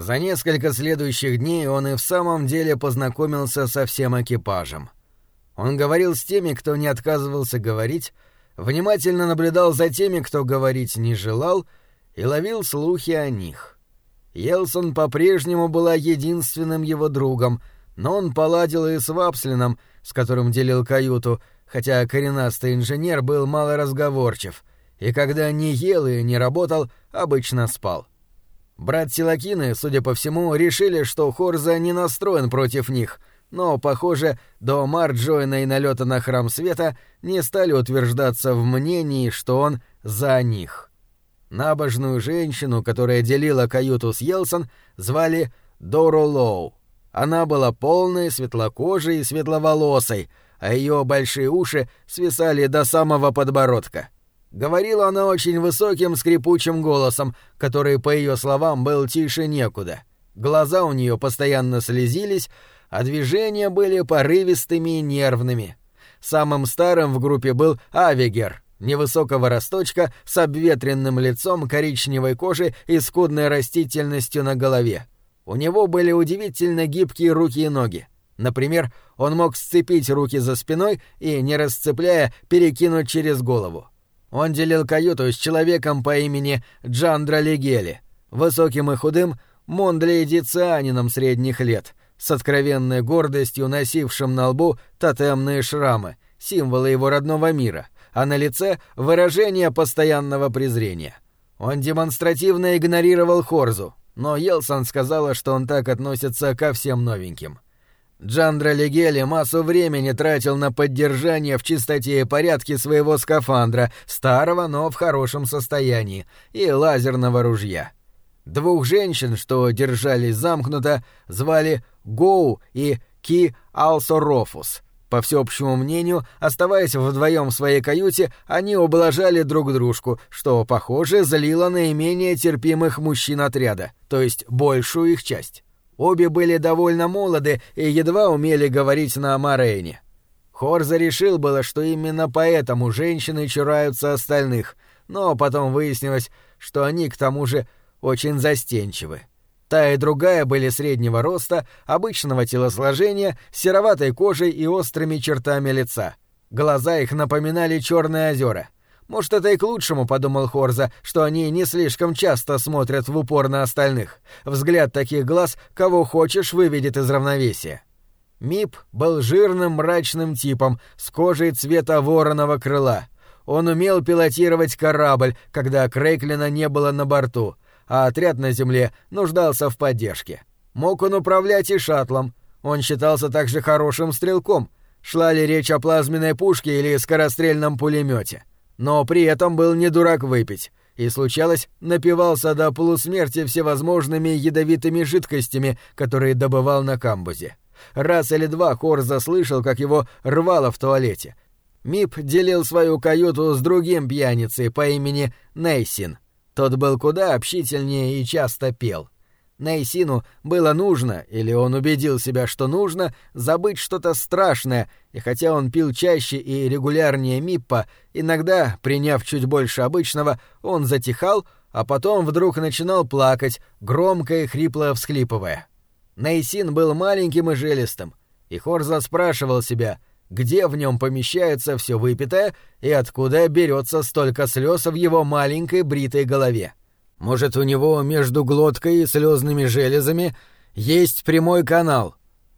За несколько следующих дней он и в самом деле познакомился со всем экипажем. Он говорил с теми, кто не отказывался говорить, внимательно наблюдал за теми, кто говорить не желал, и ловил слухи о них. Йелсон по-прежнему была единственным его другом, но он поладил и с Вапслином, с которым делил каюту, хотя коренастый инженер был малоразговорчив, и когда не ел и не работал, обычно спал. Брат-Силакины, судя по всему, решили, что Хорза не настроен против них, но, похоже, до Марджойна и налета на Храм Света не стали утверждаться в мнении, что он за них. Набожную женщину, которая делила каюту с Йелсон, звали Дору Лоу. Она была полной, светлокожей и светловолосой, а ее большие уши свисали до самого подбородка. Говорила она очень высоким скрипучим голосом, который, по ее словам, был тише некуда. Глаза у нее постоянно слезились, а движения были порывистыми и нервными. Самым старым в группе был Авигер, невысокого росточка с обветренным лицом, коричневой кожей и скудной растительностью на голове. У него были удивительно гибкие руки и ноги. Например, он мог сцепить руки за спиной и, не расцепляя, перекинуть через голову. Он делил каюту с человеком по имени Джандра Легели, высоким и худым мондлейдицианином средних лет, с откровенной гордостью носившим на лбу тотемные шрамы, символы его родного мира, а на лице выражение постоянного презрения. Он демонстративно игнорировал Хорзу, но Йелсон сказала, что он так относится ко всем новеньким. Джандра Легели массу времени тратил на поддержание в чистоте и порядке своего скафандра, старого, но в хорошем состоянии, и лазерного ружья. Двух женщин, что держались замкнуто, звали Гоу и Ки Алсорофус. По всеобщему мнению, оставаясь вдвоем в своей каюте, они ублажали друг дружку, что, похоже, злило наименее терпимых мужчин отряда, то есть большую их часть. Обе были довольно молоды и едва умели говорить на морейне. Хорза решил было, что именно поэтому женщины чураются остальных, но потом выяснилось, что они, к тому же, очень застенчивы. Та и другая были среднего роста, обычного телосложения, сероватой кожей и острыми чертами лица. Глаза их напоминали черные озера. Может, это и к лучшему, подумал Хорза, что они не слишком часто смотрят в упор на остальных. Взгляд таких глаз кого хочешь выведет из равновесия. Мип был жирным мрачным типом с кожей цвета вороного крыла. Он умел пилотировать корабль, когда Крейклина не было на борту, а отряд на земле нуждался в поддержке. Мог он управлять и шаттлом. Он считался также хорошим стрелком. Шла ли речь о плазменной пушке или скорострельном пулемете. Но при этом был не дурак выпить, и, случалось, напивался до полусмерти всевозможными ядовитыми жидкостями, которые добывал на камбузе. Раз или два Хорза слышал, как его рвало в туалете. Мип делил свою каюту с другим пьяницей по имени Нейсин. Тот был куда общительнее и часто пел. Нейсину было нужно, или он убедил себя, что нужно, забыть что-то страшное, и хотя он пил чаще и регулярнее Миппа, иногда, приняв чуть больше обычного, он затихал, а потом вдруг начинал плакать, громко и хрипло всхлипывая. Нейсин был маленьким и жилистым, и Хорза спрашивал себя, где в нем помещается все выпитое и откуда берется столько слез в его маленькой бритой голове. Может, у него между глоткой и слезными железами есть прямой канал.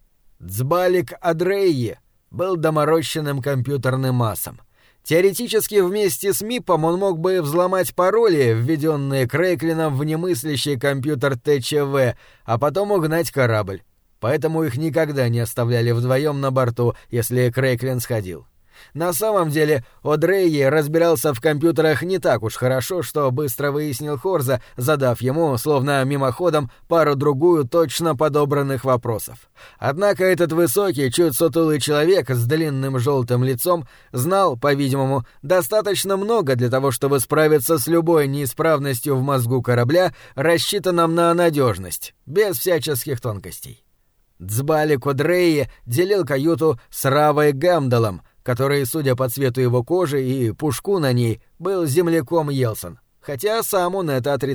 Дзбалик Адрейи был доморощенным компьютерным массом. Теоретически вместе с МИПом он мог бы взломать пароли, введенные Крейклином в немыслящий компьютер ТЧВ, а потом угнать корабль. Поэтому их никогда не оставляли вдвоем на борту, если Крейклин сходил. На самом деле, О'Дрейи разбирался в компьютерах не так уж хорошо, что быстро выяснил Хорза, задав ему, словно мимоходом, пару-другую точно подобранных вопросов. Однако этот высокий, чуть сутулый человек с длинным желтым лицом знал, по-видимому, достаточно много для того, чтобы справиться с любой неисправностью в мозгу корабля, рассчитанном на надежность, без всяческих тонкостей. Дзбалик О'Дрейи делил каюту с Равой Гэмдалом, который, судя по цвету его кожи и пушку на ней, был земляком Йелсон, хотя сам он это отрицал.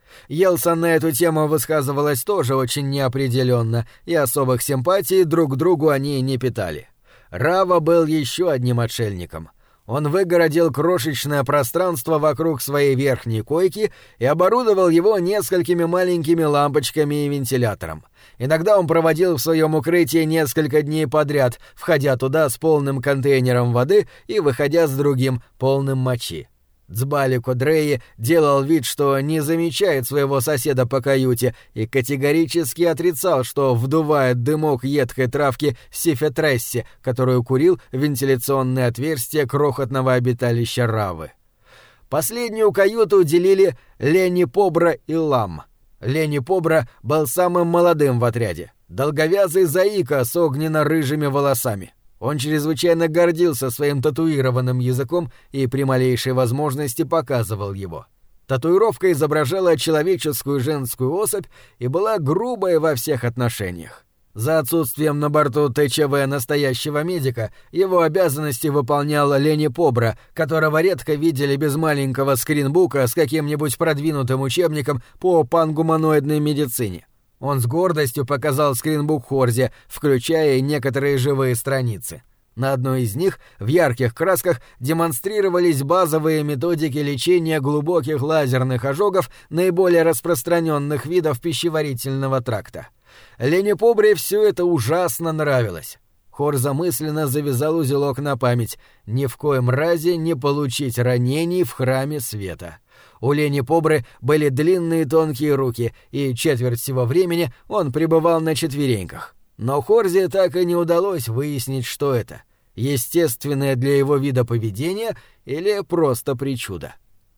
Йелсон на эту тему высказывалась тоже очень неопределенно, и особых симпатий друг к другу они не питали. Рава был еще одним отшельником. Он выгородил крошечное пространство вокруг своей верхней койки и оборудовал его несколькими маленькими лампочками и вентилятором. Иногда он проводил в своем укрытии несколько дней подряд, входя туда с полным контейнером воды и выходя с другим, полным мочи. Дзбали Кодреи делал вид, что не замечает своего соседа по каюте и категорически отрицал, что вдувает дымок едкой травки сифетресси, которую курил в вентиляционное отверстие крохотного обиталища Равы. Последнюю каюту делили Лени Побра и Лам. Лени Побра был самым молодым в отряде, долговязый заика с огненно-рыжими волосами. Он чрезвычайно гордился своим татуированным языком и при малейшей возможности показывал его. Татуировка изображала человеческую женскую особь и была грубой во всех отношениях. За отсутствием на борту ТЧВ настоящего медика его обязанности выполнял Лени Побра, которого редко видели без маленького скринбука с каким-нибудь продвинутым учебником по пангуманоидной медицине. Он с гордостью показал скринбук Хорзе, включая и некоторые живые страницы. На одной из них в ярких красках демонстрировались базовые методики лечения глубоких лазерных ожогов наиболее распространенных видов пищеварительного тракта. Лене Побре все это ужасно нравилось. Хорза мысленно завязал узелок на память: ни в коем разе не получить ранений в храме света. У Лени Побры были длинные тонкие руки, и четверть всего времени он пребывал на четвереньках. Но Хорзе так и не удалось выяснить, что это — естественное для его вида поведения или просто причуда.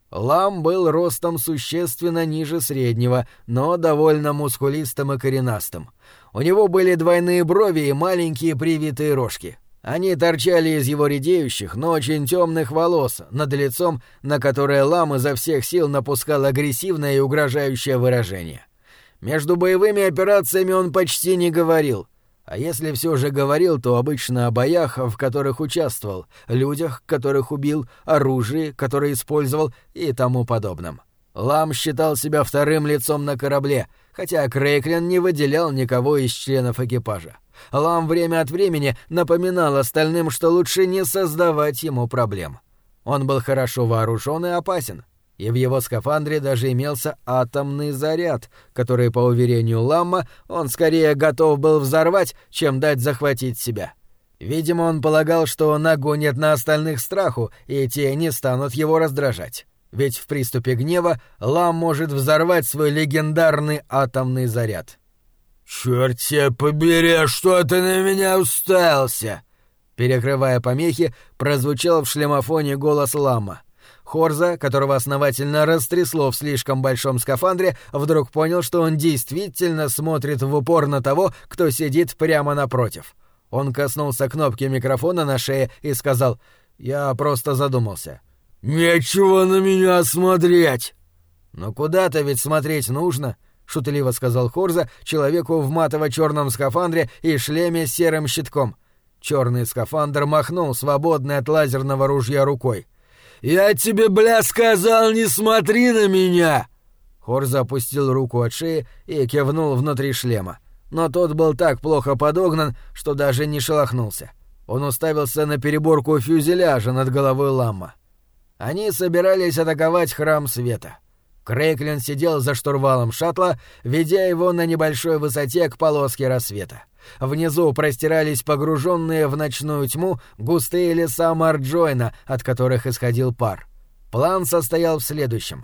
Лам был ростом существенно ниже среднего, но довольно мускулистым и коренастым. У него были двойные брови и маленькие привитые рожки. Они торчали из его редеющих, но очень темных волос над лицом, на которое Лам изо всех сил напускал агрессивное и угрожающее выражение. Между боевыми операциями он почти не говорил, а если все же говорил, то обычно о боях, в которых участвовал, людях, которых убил, оружии, которое использовал и тому подобном. Лам считал себя вторым лицом на корабле, хотя Крейклин не выделял никого из членов экипажа. Лам время от времени напоминал остальным, что лучше не создавать ему проблем. Он был хорошо вооружен и опасен, и в его скафандре даже имелся атомный заряд, который, по уверению Ламма, он скорее готов был взорвать, чем дать захватить себя. Видимо, он полагал, что нагонит на остальных страху, и те не станут его раздражать. Ведь в приступе гнева Лам может взорвать свой легендарный атомный заряд. «Чёрт тебя побери, что ты на меня уставился?» Перекрывая помехи, прозвучал в шлемофоне голос Ламма. Хорза, которого основательно растрясло в слишком большом скафандре, вдруг понял, что он действительно смотрит в упор на того, кто сидит прямо напротив. Он коснулся кнопки микрофона на шее и сказал: «Я просто задумался». «Нечего на меня смотреть!» «Но куда-то ведь смотреть нужно», — шутливо сказал Хорза человеку в матово-черном скафандре и шлеме с серым щитком. Черный скафандр махнул свободной от лазерного ружья рукой. «Я тебе, бля, сказал, не смотри на меня!» Хорза опустил руку от шеи и кивнул внутри шлема. Но тот был так плохо подогнан, что даже не шелохнулся. Он уставился на переборку фюзеляжа над головой Ламма. Они собирались атаковать храм света. Крейклин сидел за штурвалом шаттла, ведя его на небольшой высоте к полоске рассвета. Внизу простирались погруженные в ночную тьму густые леса Марджойна, от которых исходил пар. План состоял в следующем.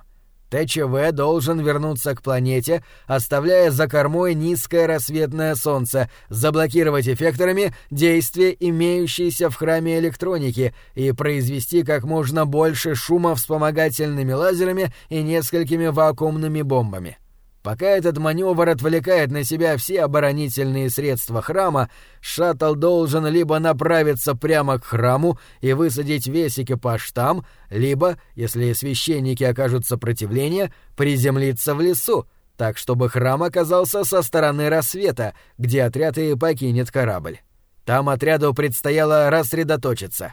ТЧВ должен вернуться к планете, оставляя за кормой низкое рассветное солнце, заблокировать эффекторами действие имеющейся в храме электроники и произвести как можно больше шума вспомогательными лазерами и несколькими вакуумными бомбами. Пока этот маневр отвлекает на себя все оборонительные средства храма, шаттл должен либо направиться прямо к храму и высадить весь экипаж там, либо, если священники окажут сопротивление, приземлиться в лесу, так чтобы храм оказался со стороны рассвета, где отряд и покинет корабль. Там отряду предстояло рассредоточиться.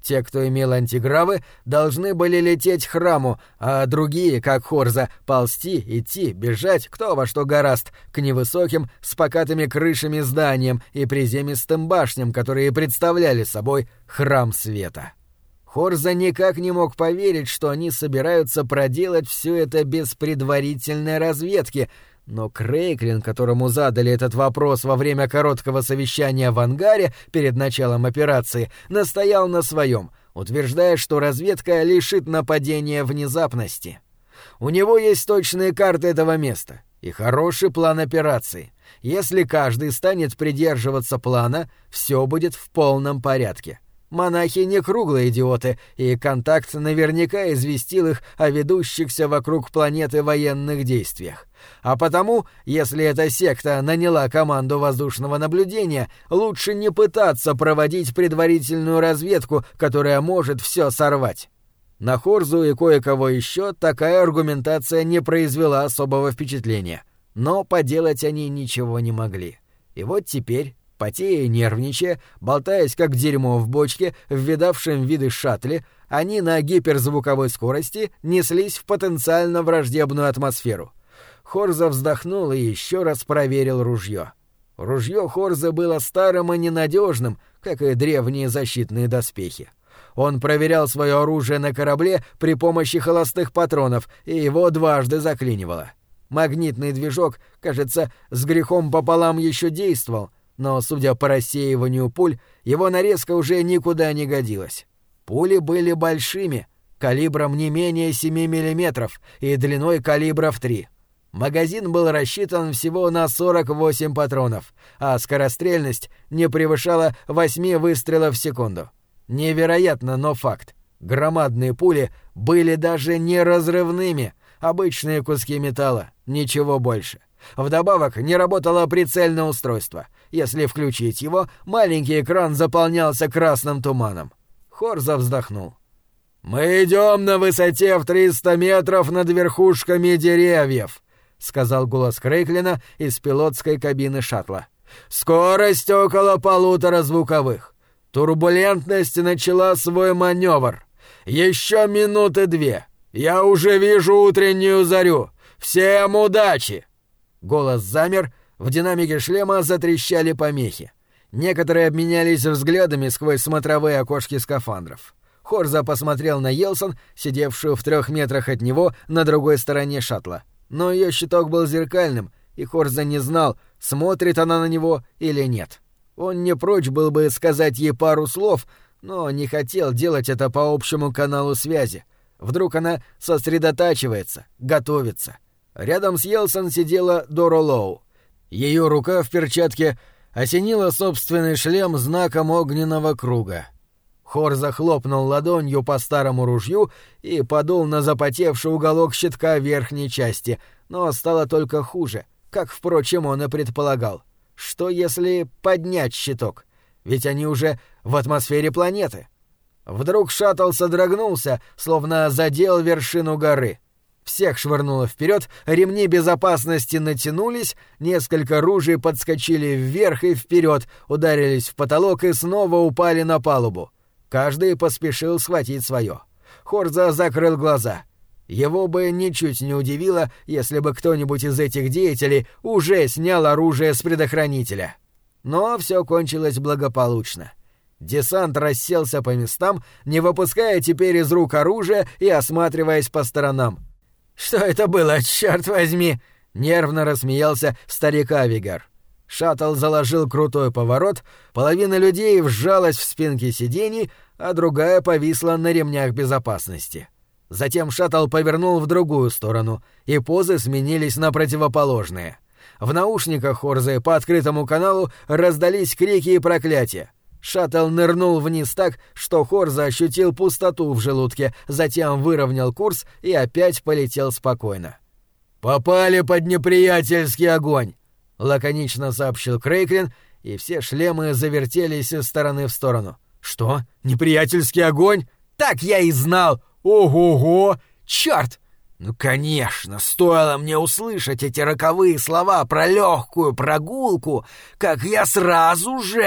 Те, кто имел антигравы, должны были лететь к храму, а другие, как Хорза, ползти, идти, бежать, кто во что горазд, к невысоким, с покатыми крышами зданиям и приземистым башням, которые представляли собой храм света. Хорза никак не мог поверить, что они собираются проделать все это без предварительной разведки, но Крейклин, которому задали этот вопрос во время короткого совещания в ангаре перед началом операции, настоял на своем, утверждая, что разведка лишит нападения внезапности. У него есть точные карты этого места и хороший план операции. Если каждый станет придерживаться плана, все будет в полном порядке. Монахи не круглые идиоты, и контакт наверняка известил их о ведущихся вокруг планеты военных действиях. А потому, если эта секта наняла команду воздушного наблюдения, лучше не пытаться проводить предварительную разведку, которая может все сорвать. На Хорзу и кое-кого еще такая аргументация не произвела особого впечатления, но поделать они ничего не могли. И вот теперь, потея и нервничая, болтаясь как дерьмо в бочке, в видавшем виды шаттле, они на гиперзвуковой скорости неслись в потенциально враждебную атмосферу. Хорза вздохнул и еще раз проверил ружье. Ружье Хорза было старым и ненадежным, как и древние защитные доспехи. Он проверял свое оружие на корабле при помощи холостых патронов, и его дважды заклинивало. Магнитный движок, кажется, с грехом пополам еще действовал, но, судя по рассеиванию пуль, его нарезка уже никуда не годилась. Пули были большими, калибром не менее 7 мм и длиной калибров 3. Магазин был рассчитан всего на 48 патронов, а скорострельность не превышала 8 выстрелов в секунду. Невероятно, но факт. Громадные пули были даже не разрывными, обычные куски металла, ничего больше. Вдобавок не работало прицельное устройство. Если включить его, маленький экран заполнялся красным туманом. Хорза вздохнул. «Мы идем на высоте в 300 метров над верхушками деревьев», — сказал голос Крейклина из пилотской кабины шаттла. «Скорость около 1,5 звуковых. Турбулентность начала свой маневр. Еще 2 минуты. Я уже вижу утреннюю зарю. Всем удачи!» Голос замер, в динамике шлема затрещали помехи. Некоторые обменялись взглядами сквозь смотровые окошки скафандров. Хорза посмотрел на Йелсон, сидевшую в 3 метрах от него на другой стороне шаттла. Но ее щиток был зеркальным, и Хорза не знал, смотрит она на него или нет. Он не прочь был бы сказать ей пару слов, но не хотел делать это по общему каналу связи. Вдруг она сосредотачивается, готовится. Рядом с Йелсон сидела Дора Лоу. Ее рука в перчатке осенила собственный шлем знаком огненного круга. Хорза хлопнул ладонью по старому ружью и подул на запотевший уголок щитка верхней части, но стало только хуже, как, впрочем, он и предполагал. Что если поднять щиток? Ведь они уже в атмосфере планеты. Вдруг шаттл содрогнулся, словно задел вершину горы. Всех швырнуло вперед, ремни безопасности натянулись, несколько ружей подскочили вверх и вперед, ударились в потолок и снова упали на палубу. Каждый поспешил схватить свое. Хорза закрыл глаза. Его бы ничуть не удивило, если бы кто-нибудь из этих деятелей уже снял оружие с предохранителя. Но все кончилось благополучно. Десант расселся по местам, не выпуская теперь из рук оружия и осматриваясь по сторонам. «Что это было, черт возьми?» — нервно рассмеялся старик Авигар. Шаттл заложил крутой поворот, половина людей вжалась в спинки сидений, а другая повисла на ремнях безопасности. Затем шаттл повернул в другую сторону, и позы сменились на противоположные. В наушниках Хорзы по открытому каналу раздались крики и проклятия. Шаттл нырнул вниз так, что Хорза ощутил пустоту в желудке, затем выровнял курс и опять полетел спокойно. «Попали под неприятельский огонь!» — лаконично сообщил Крейклин, и все шлемы завертелись из стороны в сторону. «Что? Неприятельский огонь? Так я и знал! Ого-го! Чёрт! Ну, конечно, стоило мне услышать эти роковые слова про легкую прогулку, как я сразу же...»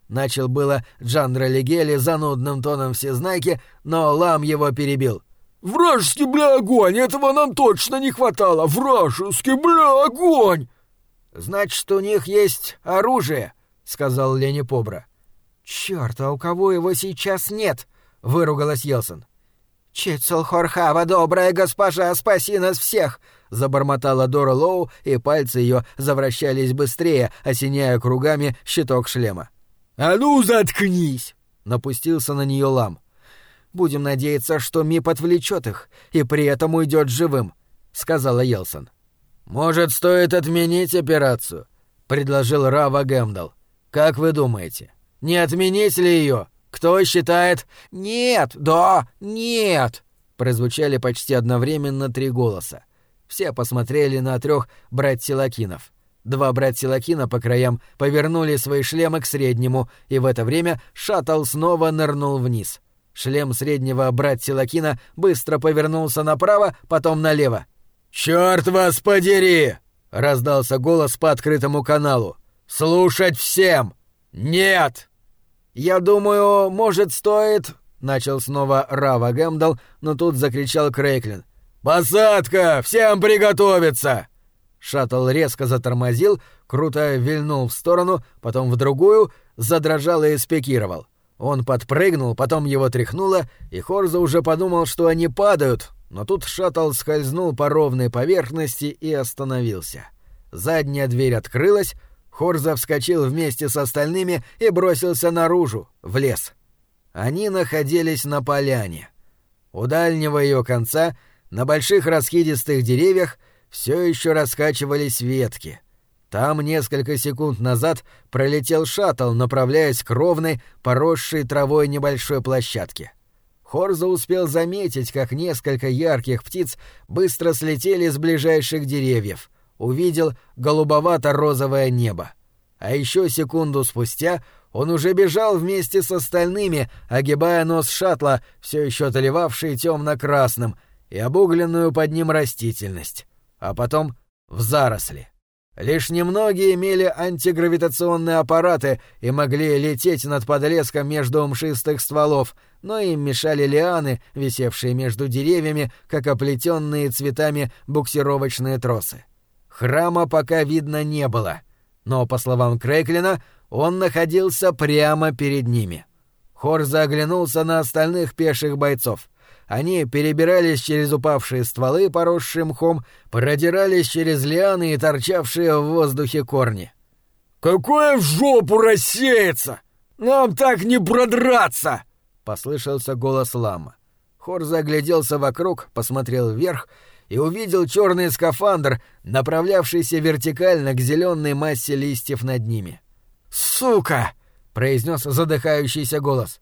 Начал было Джандра Легели занудным тоном всезнайки, но Лам его перебил. «Вражеский, бля, огонь! Этого нам точно не хватало! Вражеский, бля, огонь!» «Значит, у них есть оружие», — сказал Лени Побра. «Чёрт, а у кого его сейчас нет?» — выругалась Йелсон. «Чицелхорхава, добрая госпожа, спаси нас всех!» — забормотала Дора Лоу, и пальцы её завращались быстрее, осеняя кругами щиток шлема. «А ну, заткнись!» — напустился на неё Лам. «Будем надеяться, что Мип отвлечёт их и при этом уйдёт живым», — сказала Йелсон. «Может, стоит отменить операцию?» — предложил Рава Гэмдал. «Как вы думаете, не отменить ли её? Кто считает «нет», «да», «нет»?» Прозвучали почти одновременно 3 голоса. Все посмотрели на 3 братьев-Лакинов. 2 братья-Лакина по краям повернули свои шлемы к среднему, и в это время шаттл снова нырнул вниз. Шлем среднего братья-Лакина быстро повернулся направо, потом налево. «Чёрт вас подери!» — раздался голос по открытому каналу. «Слушать всем! Нет!» «Я думаю, может, стоит...» — начал снова Рава Гэмдал, но тут закричал Крейклин. «Посадка! Всем приготовиться!» Шаттл резко затормозил, круто вильнул в сторону, потом в другую, задрожал и спикировал. Он подпрыгнул, потом его тряхнуло, и Хорза уже подумал, что они падают, но тут шаттл скользнул по ровной поверхности и остановился. Задняя дверь открылась, Хорза вскочил вместе с остальными и бросился наружу, в лес. Они находились на поляне. У дальнего ее конца, на больших раскидистых деревьях, все еще раскачивались ветки. Там несколько секунд назад пролетел шаттл, направляясь к ровной, поросшей травой небольшой площадке. Хорза успел заметить, как несколько ярких птиц быстро слетели с ближайших деревьев. Увидел голубовато-розовое небо. А еще секунду спустя он уже бежал вместе с остальными, огибая нос шаттла, все еще отливавший темно-красным, и обугленную под ним растительность. А потом в заросли. Лишь немногие имели антигравитационные аппараты и могли лететь над подлеском между мшистых стволов, но им мешали лианы, висевшие между деревьями, как оплетенные цветами буксировочные тросы. Храма пока видно не было, но, по словам Крейклина, он находился прямо перед ними. Хорза оглянулся на остальных пеших бойцов. Они перебирались через упавшие стволы, поросшие мхом, продирались через лианы и торчавшие в воздухе корни. «Какое в жопу рассеяться! Нам так не продраться!» — послышался голос Лама. Хорза огляделся вокруг, посмотрел вверх и увидел черный скафандр, направлявшийся вертикально к зеленой массе листьев над ними. «Сука!» — произнес задыхающийся голос.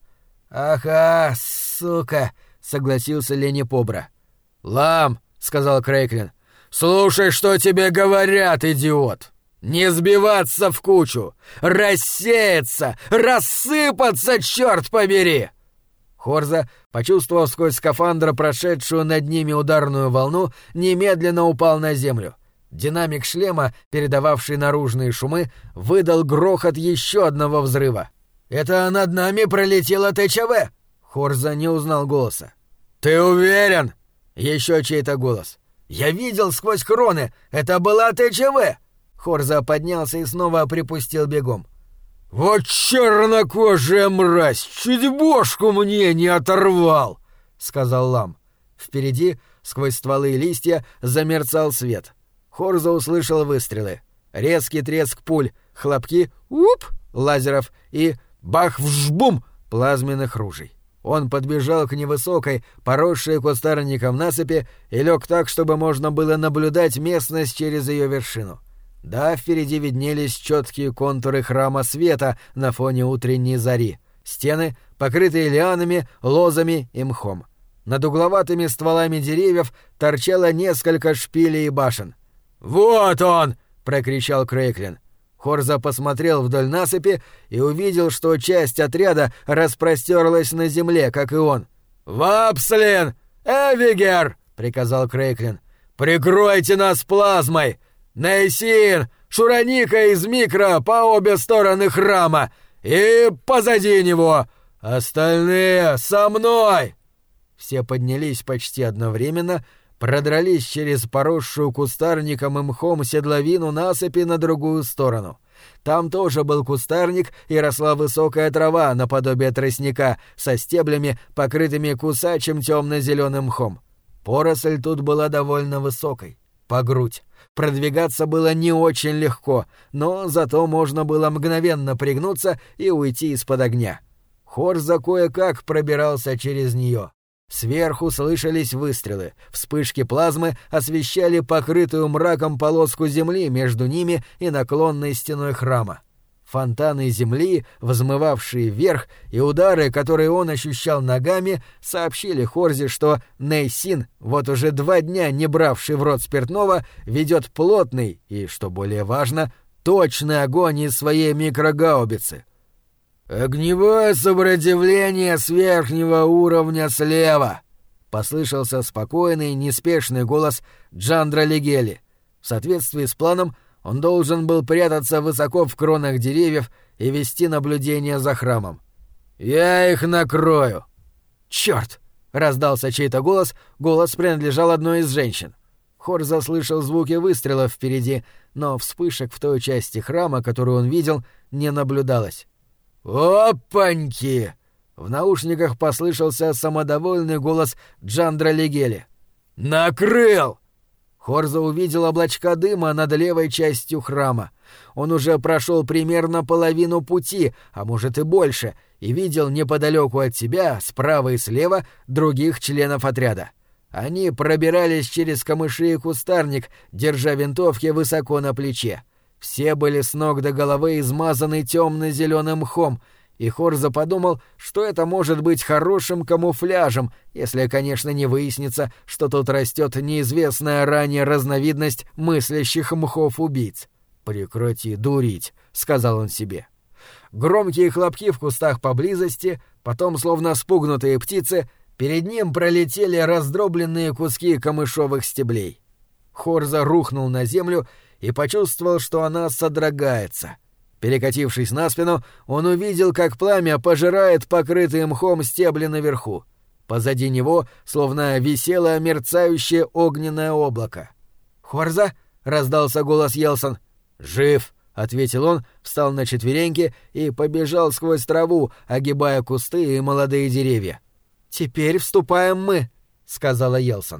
«Ага, сука!» — согласился Лени Побра. «Лам!» — сказал Крейклин. «Слушай, что тебе говорят, идиот! Не сбиваться в кучу! Рассеяться! Рассыпаться, черт побери!» Хорза, почувствовав сквозь скафандр прошедшую над ними ударную волну, немедленно упал на землю. Динамик шлема, передававший наружные шумы, выдал грохот еще одного взрыва. «Это над нами пролетело ТЧВ!» Хорза не узнал голоса. «Ты уверен?» Еще чей-то голос. «Я видел сквозь кроны! Это была ТЧВ!» Хорза поднялся и снова припустил бегом. «Вот чернокожая мразь! Чуть бошку мне не оторвал!» — сказал Лам. Впереди, сквозь стволы и листья, замерцал свет. Хорза услышал выстрелы. Резкий треск пуль, хлопки «уп» лазеров и «бах-вжбум» плазменных ружей. Он подбежал к невысокой, поросшей кустарником насыпи и лег так, чтобы можно было наблюдать местность через ее вершину. Да, впереди виднелись четкие контуры храма света на фоне утренней зари. Стены, покрытые лианами, лозами и мхом. Над угловатыми стволами деревьев торчало несколько шпилей и башен. «Вот он!» — прокричал Крейклин. Хорза посмотрел вдоль насыпи и увидел, что часть отряда распростерлась на земле, как и он. «Вапслин! Эвигер!» — приказал Крейклин. «Прикройте нас плазмой! Нейсин! Шураника из микро по обе стороны храма! И позади него! Остальные со мной!» Все поднялись почти одновременно, продрались через поросшую кустарником и мхом седловину насыпи на другую сторону. Там тоже был кустарник и росла высокая трава наподобие тростника со стеблями, покрытыми кусачим темно-зеленым мхом. Поросль тут была довольно высокой, по грудь. Продвигаться было не очень легко, но зато можно было мгновенно пригнуться и уйти из-под огня. Хорза кое-как пробирался через нее. Сверху слышались выстрелы, вспышки плазмы освещали покрытую мраком полоску земли между ними и наклонной стеной храма. Фонтаны земли, взмывавшие вверх, и удары, которые он ощущал ногами, сообщили Хорзе, что Нейсин, вот уже 2 дня не бравший в рот спиртного, ведет плотный и, что более важно, точный огонь из своей микрогаубицы. «Огневое сопротивление с верхнего уровня слева!» — послышался спокойный, неспешный голос Джандра Легели. В соответствии с планом он должен был прятаться высоко в кронах деревьев и вести наблюдение за храмом. «Я их накрою!» «Чёрт!» — раздался чей-то голос, голос принадлежал одной из женщин. Хорза слышал звуки выстрелов впереди, но вспышек в той части храма, которую он видел, не наблюдалось. «Опаньки!» В наушниках послышался самодовольный голос Джандра Легели. «Накрыл!» Хорза увидел облачка дыма над левой частью храма. Он уже прошел примерно половину пути, а может и больше, и видел неподалеку от себя, справа и слева, других членов отряда. Они пробирались через камыши и кустарник, держа винтовки высоко на плече. Все были с ног до головы измазаны темно-зеленым мхом, и Хорза подумал, что это может быть хорошим камуфляжем, если, конечно, не выяснится, что тут растет неизвестная ранее разновидность мыслящих мхов-убийц. «Прекрати дурить», — сказал он себе. Громкие хлопки в кустах поблизости, потом, словно спугнутые птицы, перед ним пролетели раздробленные куски камышовых стеблей. Хорза рухнул на землю и почувствовал, что она содрогается. Перекатившись на спину, он увидел, как пламя пожирает покрытые мхом стебли наверху. Позади него словно висело мерцающее огненное облако. «Хорза?» — раздался голос Йелсон. «Жив!» — ответил он, встал на четвереньки и побежал сквозь траву, огибая кусты и молодые деревья. «Теперь вступаем мы», — сказала Йелсон.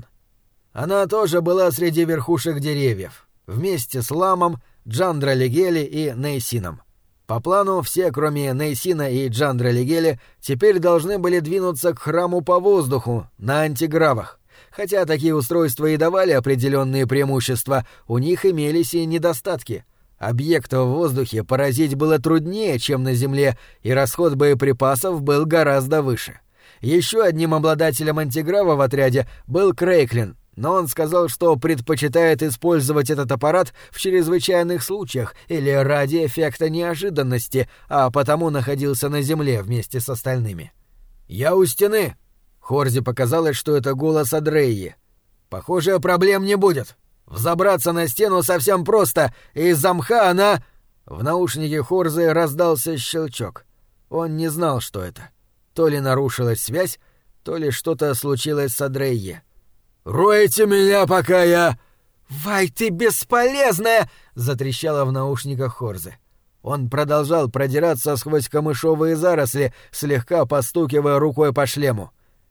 Она тоже была среди верхушек деревьев, вместе с Ламом, Джандра Легели и Нейсином. По плану все, кроме Нейсина и Джандра Легели, теперь должны были двинуться к храму по воздуху, на антигравах. Хотя такие устройства и давали определенные преимущества, у них имелись и недостатки. Объекта в воздухе поразить было труднее, чем на земле, и расход боеприпасов был гораздо выше. Еще одним обладателем антиграва в отряде был Крейклин, но он сказал, что предпочитает использовать этот аппарат в чрезвычайных случаях или ради эффекта неожиданности, а потому находился на земле вместе с остальными. «Я у стены!» Хорзе показалось, что это голос Адрейи. «Похоже, проблем не будет. Взобраться на стену совсем просто, и из-за мха она...» В наушнике Хорзе раздался щелчок. Он не знал, что это. То ли нарушилась связь, то ли что-то случилось с Адрейи. «Ройте меня, пока я...» «Вай, ты бесполезная!» — затрещала в наушниках Хорзе. Он продолжал продираться сквозь камышовые заросли, слегка постукивая рукой по шлему.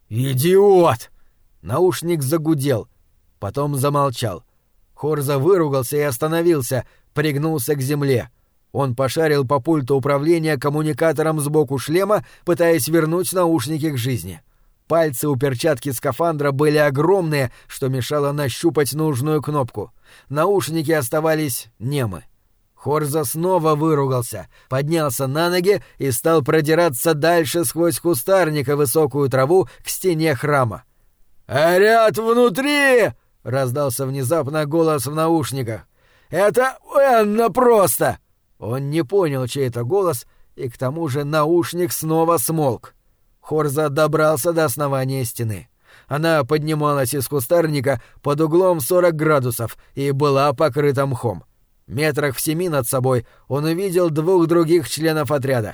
«Идиот!» Наушник загудел, потом замолчал. Хорза выругался и остановился, пригнулся к земле. Он пошарил по пульту управления коммуникатором сбоку шлема, пытаясь вернуть наушники к жизни. Пальцы у перчатки скафандра были огромные, что мешало нащупать нужную кнопку. Наушники оставались немы. Хорза снова выругался, поднялся на ноги и стал продираться дальше сквозь кустарник и высокую траву к стене храма. «Орят внутри!» — раздался внезапно голос в наушниках. «Это Энна просто!» Он не понял, чей это голос, и к тому же наушник снова смолк. Хорза добрался до основания стены. Она поднималась из кустарника под углом 40 градусов и была покрыта мхом. Метрах в 7 над собой он увидел 2 других членов отряда.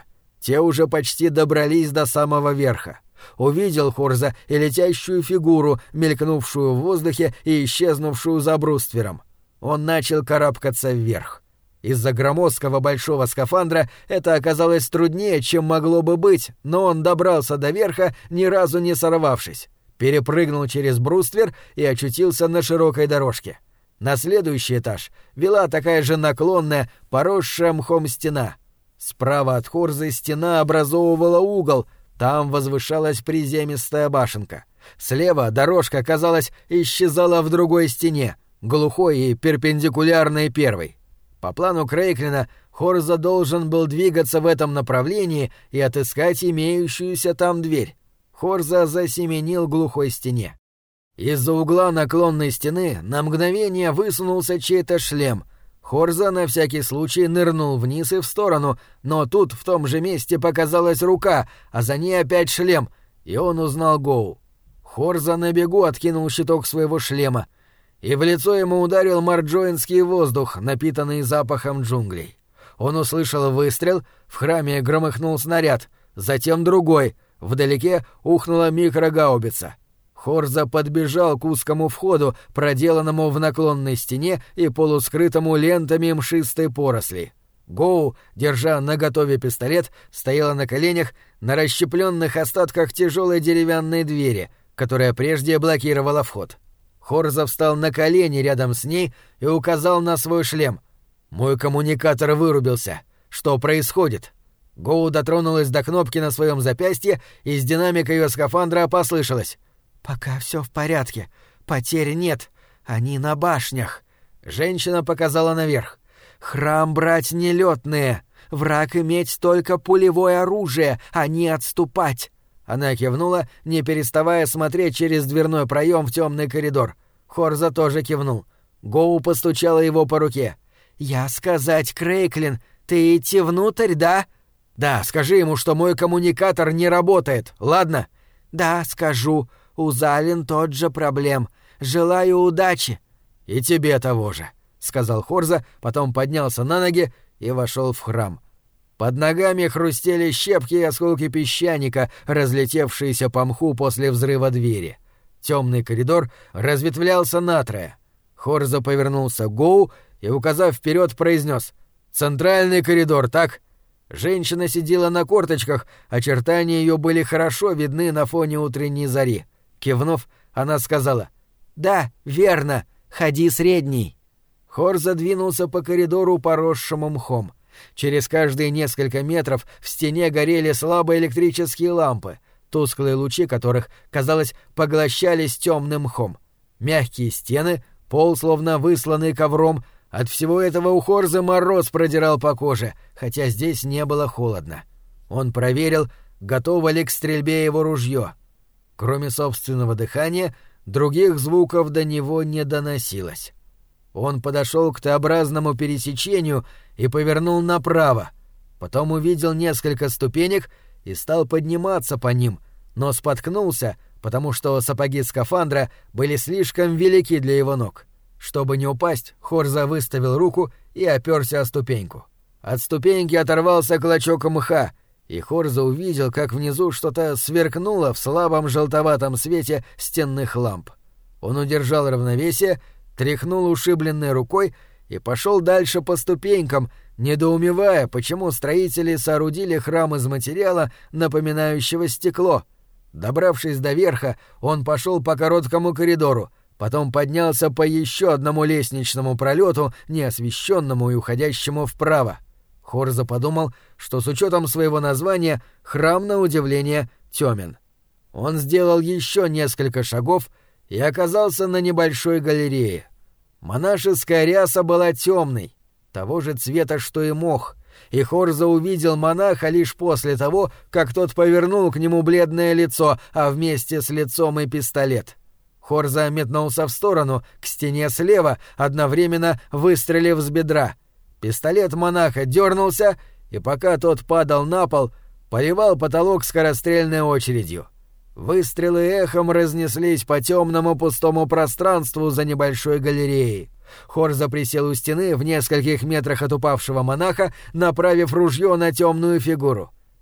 Те уже почти добрались до самого верха. Увидел Хорза и летящую фигуру, мелькнувшую в воздухе и исчезнувшую за бруствером. Он начал карабкаться вверх. Из-за громоздкого большого скафандра это оказалось труднее, чем могло бы быть, но он добрался до верха, ни разу не сорвавшись. Перепрыгнул через бруствер и очутился на широкой дорожке. На следующий этаж вела такая же наклонная, поросшая мхом стена. Справа от Хорзы стена образовывала угол, там возвышалась приземистая башенка. Слева дорожка, казалось, исчезала в другой стене, глухой и перпендикулярной первой. По плану Крейклина Хорза должен был двигаться в этом направлении и отыскать имеющуюся там дверь. Хорза засеменил к глухой стене. Из-за угла наклонной стены на мгновение высунулся чей-то шлем. Хорза на всякий случай нырнул вниз и в сторону, но тут в том же месте показалась рука, а за ней опять шлем, и он узнал Гоу. Хорза на бегу откинул щиток своего шлема, и в лицо ему ударил марджоинский воздух, напитанный запахом джунглей. Он услышал выстрел, в храме громыхнул снаряд, затем другой, вдалеке ухнула микрогаубица. Хорза подбежал к узкому входу, проделанному в наклонной стене и полускрытому лентами мшистой поросли. Гоу, держа наготове пистолет, стояла на коленях на расщепленных остатках тяжелой деревянной двери, которая прежде блокировала вход. Хорза встал на колени рядом с ней и указал на свой шлем. «Мой коммуникатор вырубился. Что происходит?» Гоу дотронулась до кнопки на своем запястье, и из динамика ее скафандра послышалось: «Пока все в порядке. Потерь нет. Они на башнях». Женщина показала наверх. «Храм брать нелетные. Враг иметь только пулевое оружие, а не отступать». Она кивнула, не переставая смотреть через дверной проем в темный коридор. Хорза тоже кивнул. Гоу постучала его по руке. «Я сказать, Крейклин, ты идти внутрь, да?» «Да, скажи ему, что мой коммуникатор не работает, ладно?» «Да, скажу. У Залин тот же проблем. Желаю удачи». «И тебе того же», — сказал Хорза, потом поднялся на ноги и вошел в храм. Под ногами хрустели щепки и осколки песчаника, разлетевшиеся по мху после взрыва двери. Темный коридор разветвлялся натрое. Хорза повернулся к Гоу и, указав вперед, произнес: «Центральный коридор, так?» Женщина сидела на корточках, очертания ее были хорошо видны на фоне утренней зари. Кивнув, она сказала: «Да, верно, ходи средний». Хорза двинулся по коридору, поросшему мхом. Через каждые несколько метров в стене горели слабые электрические лампы, тусклые лучи которых, казалось, поглощались темным мхом. Мягкие стены, пол словно высланный ковром. От всего этого у Хорзы мороз продирал по коже, хотя здесь не было холодно. Он проверил, готово ли к стрельбе его ружье. Кроме собственного дыхания, других звуков до него не доносилось. Он подошел к Т-образному пересечению и повернул направо. Потом увидел несколько ступенек и стал подниматься по ним, но споткнулся, потому что сапоги скафандра были слишком велики для его ног. Чтобы не упасть, Хорза выставил руку и оперся о ступеньку. От ступеньки оторвался клочок мха, и Хорза увидел, как внизу что-то сверкнуло в слабом желтоватом свете стенных ламп. Он удержал равновесие, тряхнул ушибленной рукой и пошел дальше по ступенькам, недоумевая, почему строители соорудили храм из материала, напоминающего стекло. Добравшись до верха, он пошел по короткому коридору, потом поднялся по еще одному лестничному пролету, неосвещенному и уходящему вправо. Хорза подумал, что с учетом своего названия храм, на удивление, темен. Он сделал еще несколько шагов и оказался на небольшой галерее. Монашеская ряса была темной, того же цвета, что и мох, и Хорза увидел монаха лишь после того, как тот повернул к нему бледное лицо, а вместе с лицом и пистолет. Хорза метнулся в сторону, к стене слева, одновременно выстрелив с бедра. Пистолет монаха дернулся, и пока тот падал на пол, поливал потолок скорострельной очередью. Выстрелы эхом разнеслись по темному пустому пространству за небольшой галереей. Хорза присел у стены в нескольких метрах от упавшего монаха, направив ружье на темную фигуру.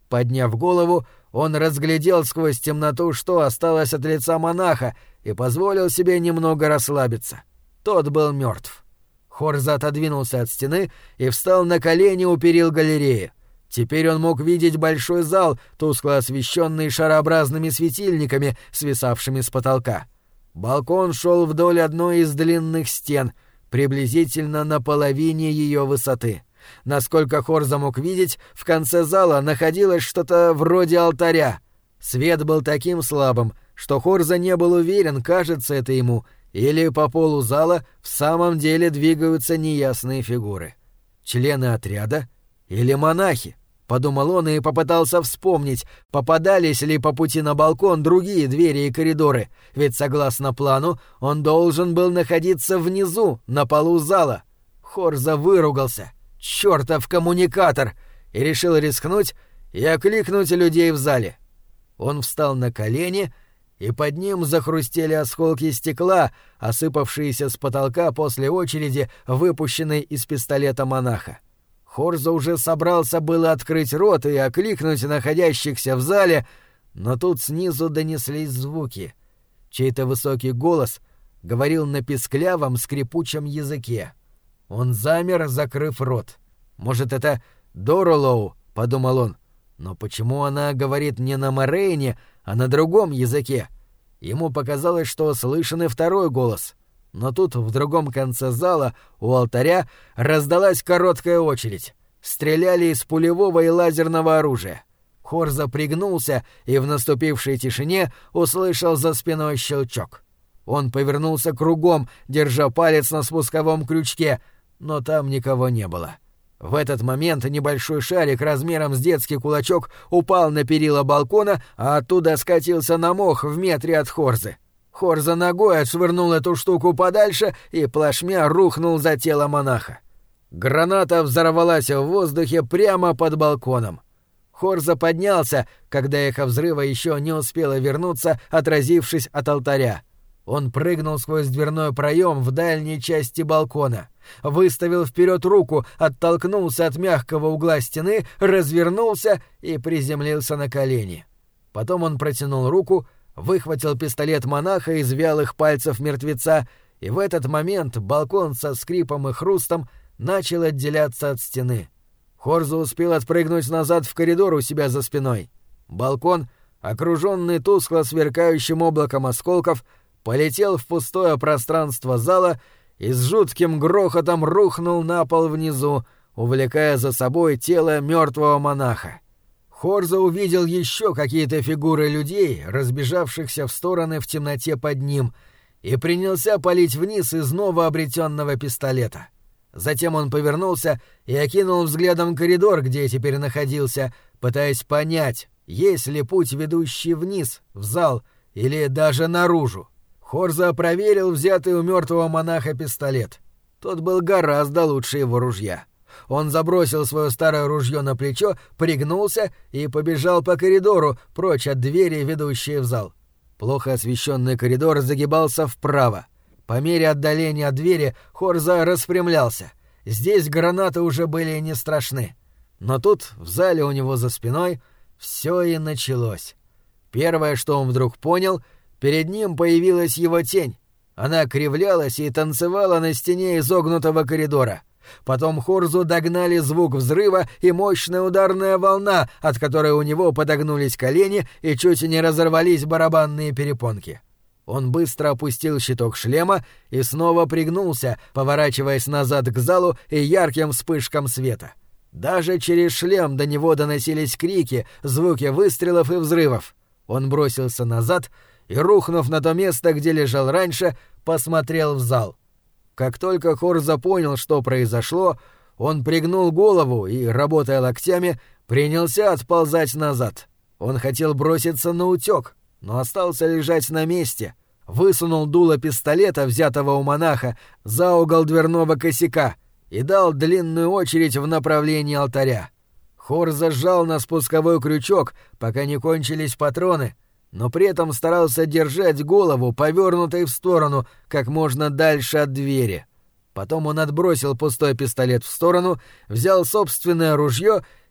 Подняв голову, он разглядел сквозь темноту, что осталось от лица монаха, и позволил себе немного расслабиться. Тот был мертв. Хорза отодвинулся от стены и встал на колени у перил галереи. Теперь он мог видеть большой зал, тускло освещенный шарообразными светильниками, свисавшими с потолка. Балкон шел вдоль одной из длинных стен, приблизительно на половине ее высоты. Насколько Хорза мог видеть, в конце зала находилось что-то вроде алтаря. Свет был таким слабым, что Хорза не был уверен, кажется это ему, или по полу зала в самом деле двигаются неясные фигуры. Члены отряда или монахи? Подумал он и попытался вспомнить, попадались ли по пути на балкон другие двери и коридоры, ведь, согласно плану, он должен был находиться внизу, на полу зала. Хорза выругался. «Чёртов коммуникатор!» и решил рискнуть и окликнуть людей в зале. Он встал на колени, и под ним захрустели осколки стекла, осыпавшиеся с потолка после очереди, выпущенной из пистолета монаха. Хорза уже собрался было открыть рот и окликнуть находящихся в зале, но тут снизу донеслись звуки. Чей-то высокий голос говорил на писклявом скрипучем языке. Он замер, закрыв рот. «Может, это Доролоу?» — подумал он. «Но почему она говорит не на морейне, а на другом языке?» Ему показалось, что слышен и второй голос. Но тут, в другом конце зала, у алтаря, раздалась короткая очередь. Стреляли из пулевого и лазерного оружия. Хорза пригнулся и в наступившей тишине услышал за спиной щелчок. Он повернулся кругом, держа палец на спусковом крючке, но там никого не было. В этот момент небольшой шарик размером с детский кулачок упал на перила балкона, а оттуда скатился на мох в метре от Хорзы. Хорза ногой отшвырнул эту штуку подальше и плашмя рухнул за тело монаха. Граната взорвалась в воздухе прямо под балконом. Хорза поднялся, когда эхо взрыва еще не успело вернуться, отразившись от алтаря. Он прыгнул сквозь дверной проем в дальней части балкона, выставил вперед руку, оттолкнулся от мягкого угла стены, развернулся и приземлился на колени. Потом он протянул руку, выхватил пистолет монаха из вялых пальцев мертвеца, и в этот момент балкон со скрипом и хрустом начал отделяться от стены. Хорза успел отпрыгнуть назад в коридор у себя за спиной. Балкон, окруженный тускло сверкающим облаком осколков, полетел в пустое пространство зала и с жутким грохотом рухнул на пол внизу, увлекая за собой тело мертвого монаха. Хорза увидел еще какие-то фигуры людей, разбежавшихся в стороны в темноте под ним, и принялся палить вниз из новообретенного пистолета. Затем он повернулся и окинул взглядом коридор, где теперь находился, пытаясь понять, есть ли путь, ведущий вниз, в зал, или даже наружу. Хорза проверил взятый у мертвого монаха пистолет. Тот был гораздо лучше его ружья. Он забросил свое старое ружье на плечо, пригнулся и побежал по коридору, прочь от двери, ведущей в зал. Плохо освещенный коридор загибался вправо. По мере отдаления от двери Хорза распрямлялся. Здесь гранаты уже были не страшны. Но тут, в зале у него за спиной, все и началось. Первое, что он вдруг понял, перед ним появилась его тень. Она кривлялась и танцевала на стене изогнутого коридора. Потом Хорзу догнали звук взрыва и мощная ударная волна, от которой у него подогнулись колени и чуть не разорвались барабанные перепонки. Он быстро опустил щиток шлема и снова пригнулся, поворачиваясь назад к залу и ярким вспышкам света. Даже через шлем до него доносились крики, звуки выстрелов и взрывов. Он бросился назад и, рухнув на то место, где лежал раньше, посмотрел в зал. Как только Хорза понял, что произошло, он пригнул голову и, работая локтями, принялся отползать назад. Он хотел броситься наутёк, но остался лежать на месте, высунул дуло пистолета, взятого у монаха, за угол дверного косяка и дал длинную очередь в направлении алтаря. Хорза сжал на спусковой крючок, пока не кончились патроны, но при этом старался держать голову, повернутой в сторону, как можно дальше от двери. Потом он отбросил пустой пистолет в сторону, взял собственное ружье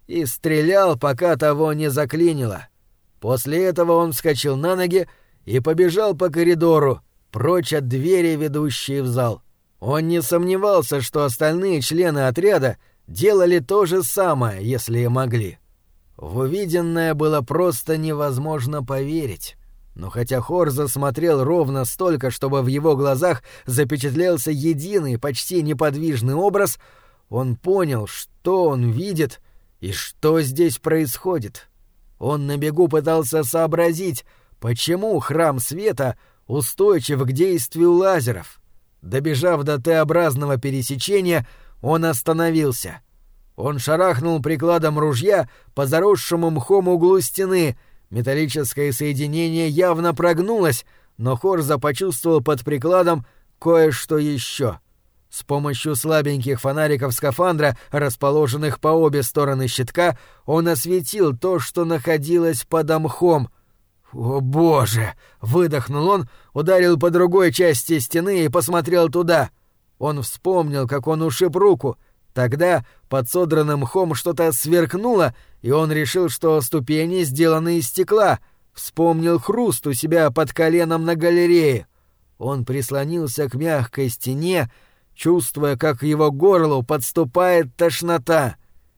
и стрелял, пока того не заклинило. После этого он вскочил на ноги и побежал по коридору, прочь от двери, ведущей в зал. Он не сомневался, что остальные члены отряда делали то же самое, если и могли. В увиденное было просто невозможно поверить. Но хотя Хорза смотрел ровно столько, чтобы в его глазах запечатлелся единый, почти неподвижный образ, он понял, что он видит и что здесь происходит. Он на бегу пытался сообразить, почему храм света устойчив к действию лазеров. Добежав до Т-образного пересечения, он остановился. Он шарахнул прикладом ружья по заросшему мхом углу стены. Металлическое соединение явно прогнулось, но Хорза почувствовал под прикладом кое-что еще. С помощью слабеньких фонариков скафандра, расположенных по обе стороны щитка, он осветил то, что находилось под мхом. «О, Боже!» — выдохнул он, ударил по другой части стены и посмотрел туда. Он вспомнил, как он ушиб руку. Тогда под содранным мхом что-то сверкнуло, и он решил, что ступени сделаны из стекла. Вспомнил хруст у себя под коленом на галерее. Он прислонился к мягкой стене, чувствуя, как к его горлу подступает тошнота.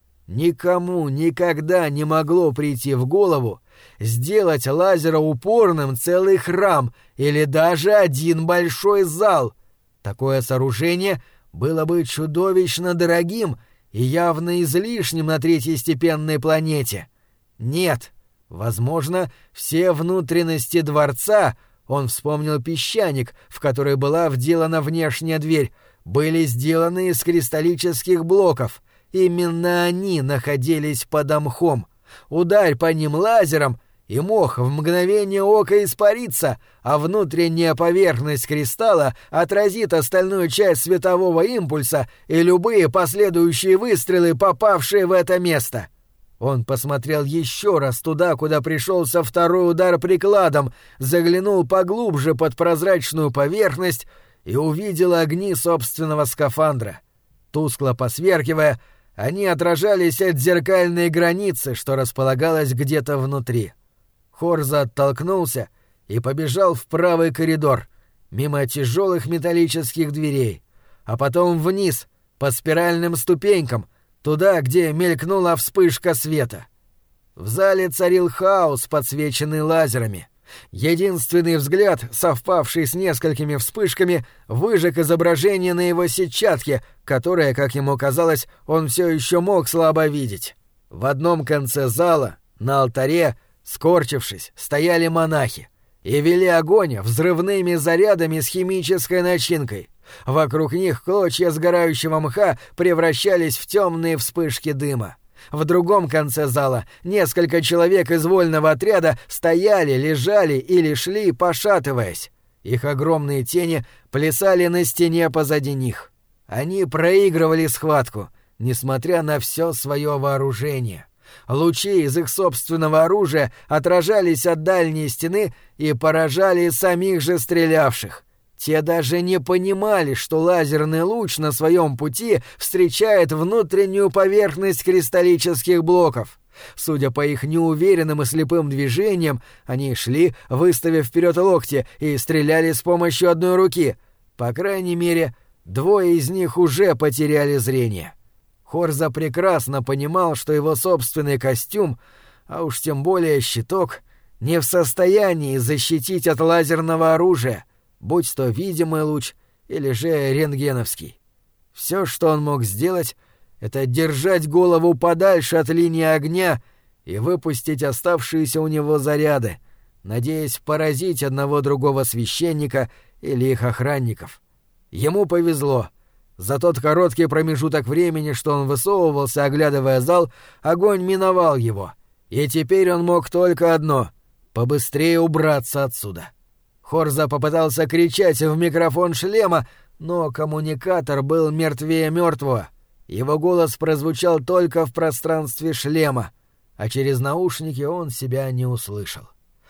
Никому никогда не могло прийти в голову сделать лазероупорным целый храм или даже один большой зал. Такое сооружение было бы чудовищно дорогим и явно излишним на третьестепенной планете. Нет, возможно, все внутренности дворца, он вспомнил песчаник, в который была вделана внешняя дверь, были сделаны из кристаллических блоков. Именно они находились под мхом. Ударь по ним лазером, и мох в мгновение ока испарится, а внутренняя поверхность кристалла отразит остальную часть светового импульса и любые последующие выстрелы, попавшие в это место. Он посмотрел еще раз туда, куда пришелся второй удар прикладом, заглянул поглубже под прозрачную поверхность и увидел огни собственного скафандра. Тускло посверкивая, они отражались от зеркальной границы, что располагалась где-то внутри. Хорза оттолкнулся и побежал в правый коридор, мимо тяжелых металлических дверей, а потом вниз, по спиральным ступенькам, туда, где мелькнула вспышка света. В зале царил хаос, подсвеченный лазерами. Единственный взгляд, совпавший с несколькими вспышками, выжег изображение на его сетчатке, которое, как ему казалось, он все еще мог слабо видеть. В одном конце зала, на алтаре, скорчившись, стояли монахи и вели огонь взрывными зарядами с химической начинкой. Вокруг них клочья сгорающего мха превращались в темные вспышки дыма. В другом конце зала несколько человек из вольного отряда стояли, лежали или шли, пошатываясь. Их огромные тени плясали на стене позади них. Они проигрывали схватку, несмотря на все свое вооружение. Лучи из их собственного оружия отражались от дальней стены и поражали самих же стрелявших. Те даже не понимали, что лазерный луч на своем пути встречает внутреннюю поверхность кристаллических блоков. Судя по их неуверенным и слепым движениям, они шли, выставив вперед локти, и стреляли с помощью одной руки. По крайней мере, двое из них уже потеряли зрение. Хорза прекрасно понимал, что его собственный костюм, а уж тем более щиток, не в состоянии защитить от лазерного оружия, будь то видимый луч или же рентгеновский. Все, что он мог сделать, это держать голову подальше от линии огня и выпустить оставшиеся у него заряды, надеясь поразить одного-другого священника или их охранников. Ему повезло. За тот короткий промежуток времени, что он высовывался, оглядывая зал, огонь миновал его, и теперь он мог только одно — побыстрее убраться отсюда. Хорза попытался кричать в микрофон шлема, но коммуникатор был мертвее мертвого. Его голос прозвучал только в пространстве шлема, а через наушники он себя не услышал.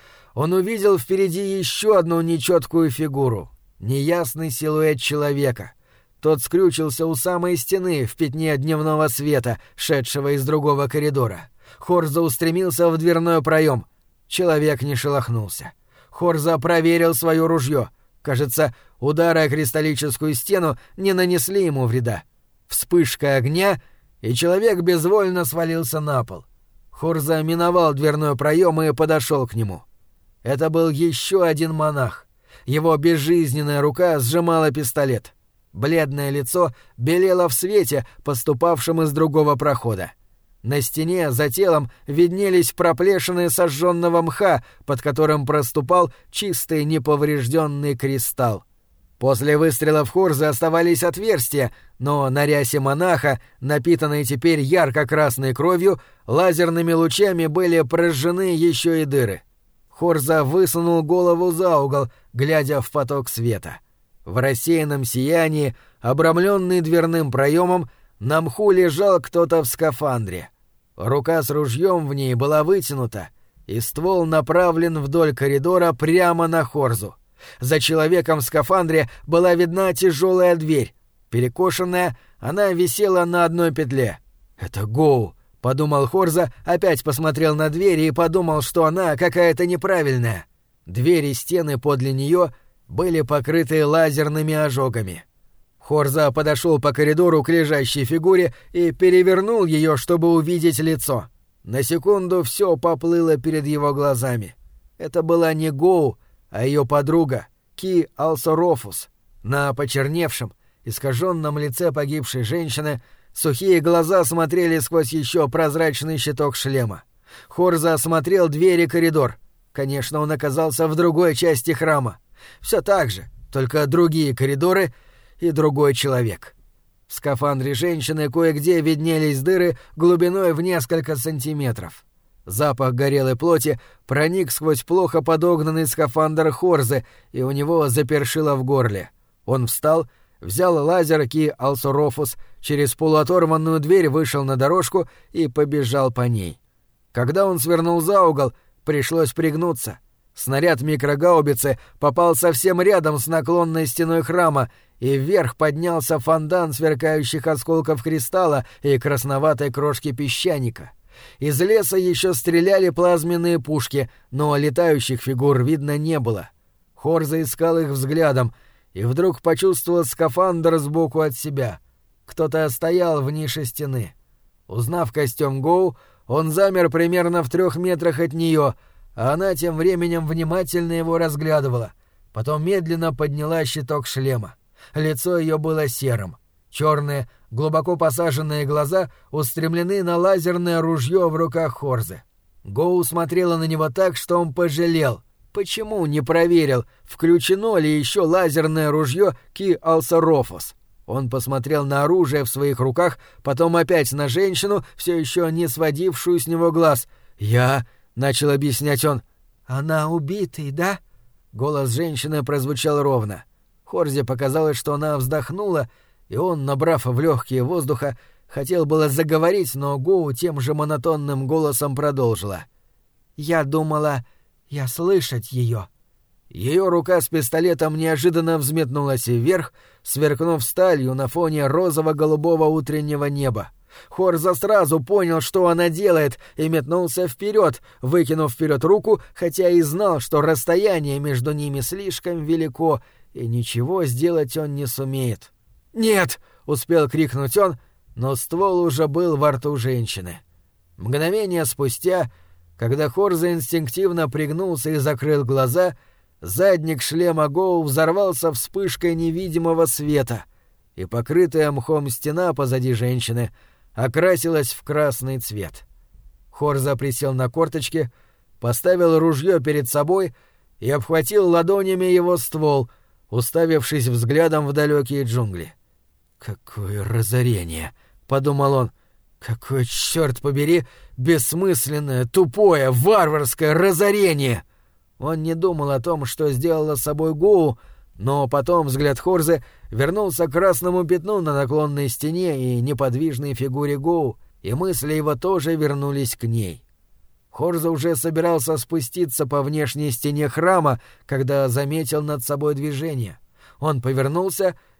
Он увидел впереди еще одну нечеткую фигуру, неясный силуэт человека. Тот скрючился у самой стены в пятне дневного света, шедшего из другого коридора. Хорза устремился в дверной проем. Человек не шелохнулся. Хорза проверил свое ружье. Кажется, удары о кристаллическую стену не нанесли ему вреда. Вспышка огня, и человек безвольно свалился на пол. Хорза миновал дверной проем и подошел к нему. Это был еще один монах. Его безжизненная рука сжимала пистолет. Бледное лицо белело в свете, поступавшем из другого прохода. На стене за телом виднелись проплешины сожженного мха, под которым проступал чистый неповрежденный кристалл. После выстрелов Хорзы оставались отверстия, но на рясе монаха, напитанной теперь ярко-красной кровью, лазерными лучами были прожжены еще и дыры. Хорза высунул голову за угол, глядя в поток света. В рассеянном сиянии, обрамленный дверным проемом, на мху лежал кто-то в скафандре. Рука с ружьем в ней была вытянута, и ствол направлен вдоль коридора прямо на Хорзу. За человеком в скафандре была видна тяжелая дверь. Перекошенная, она висела на одной петле. «Это Гоу», — подумал Хорза, опять посмотрел на дверь и подумал, что она какая-то неправильная. Двери и стены подле нее были покрыты лазерными ожогами. Хорза подошел по коридору к лежащей фигуре и перевернул ее, чтобы увидеть лицо. На секунду все поплыло перед его глазами. Это была не Гоу, а ее подруга Ки Алсорофус. На почерневшем, искаженном лице погибшей женщины сухие глаза смотрели сквозь еще прозрачный щиток шлема. Хорза осмотрел дверь и коридор. Конечно, он оказался в другой части храма. Все так же, только другие коридоры и другой человек. В скафандре женщины кое-где виднелись дыры глубиной в несколько сантиметров. Запах горелой плоти проник сквозь плохо подогнанный скафандр Хорзы, и у него запершило в горле. Он встал, взял лазер Ки Алсорофус, через полуоторванную дверь вышел на дорожку и побежал по ней. Когда он свернул за угол, пришлось пригнуться. Снаряд микрогаубицы попал совсем рядом с наклонной стеной храма, и вверх поднялся фонтан сверкающих осколков кристалла и красноватой крошки песчаника. Из леса еще стреляли плазменные пушки, но летающих фигур видно не было. Хорза искал их взглядом и вдруг почувствовал скафандр сбоку от себя. Кто-то стоял в нише стены. Узнав костюм Гоу, он замер примерно в 3 метрах от нее, а она тем временем внимательно его разглядывала. Потом медленно подняла щиток шлема. Лицо ее было серым. Черные, глубоко посаженные глаза устремлены на лазерное ружье в руках Хорзы. Гоу смотрела на него так, что он пожалел. Почему не проверил, включено ли еще лазерное ружье Ки Алсорофус? Он посмотрел на оружие в своих руках, потом опять на женщину, все еще не сводившую с него глаз. «Я...» — начал объяснять он. «Она убитый, да?» Голос женщины прозвучал ровно. Хорзе показалось, что она вздохнула, и он, набрав в легкие воздуха, хотел было заговорить, но Гоу тем же монотонным голосом продолжила. «Я думала, я слышать ее». Ее рука с пистолетом неожиданно взметнулась вверх, сверкнув сталью на фоне розово-голубого утреннего неба. Хорза сразу понял, что она делает, и метнулся вперед, выкинув вперед руку, хотя и знал, что расстояние между ними слишком велико, и ничего сделать он не сумеет. «Нет!» — успел крикнуть он, но ствол уже был во рту женщины. Мгновение спустя, когда Хорза инстинктивно пригнулся и закрыл глаза, задник шлема Гоу взорвался вспышкой невидимого света, и покрытая мхом стена позади женщины окрасилась в красный цвет. Хорза присел на корточки, поставил ружье перед собой и обхватил ладонями его ствол, уставившись взглядом в далекие джунгли. «Какое разорение!» — подумал он. «Какое, черт побери, бессмысленное, тупое, варварское разорение!» Он не думал о том, что сделала с собой Гоу, но потом взгляд Хорзы вернулся к красному пятну на наклонной стене и неподвижной фигуре Гоу, и мысли его тоже вернулись к ней. Хорза уже собирался спуститься по внешней стене храма, когда заметил над собой движение. Он повернулся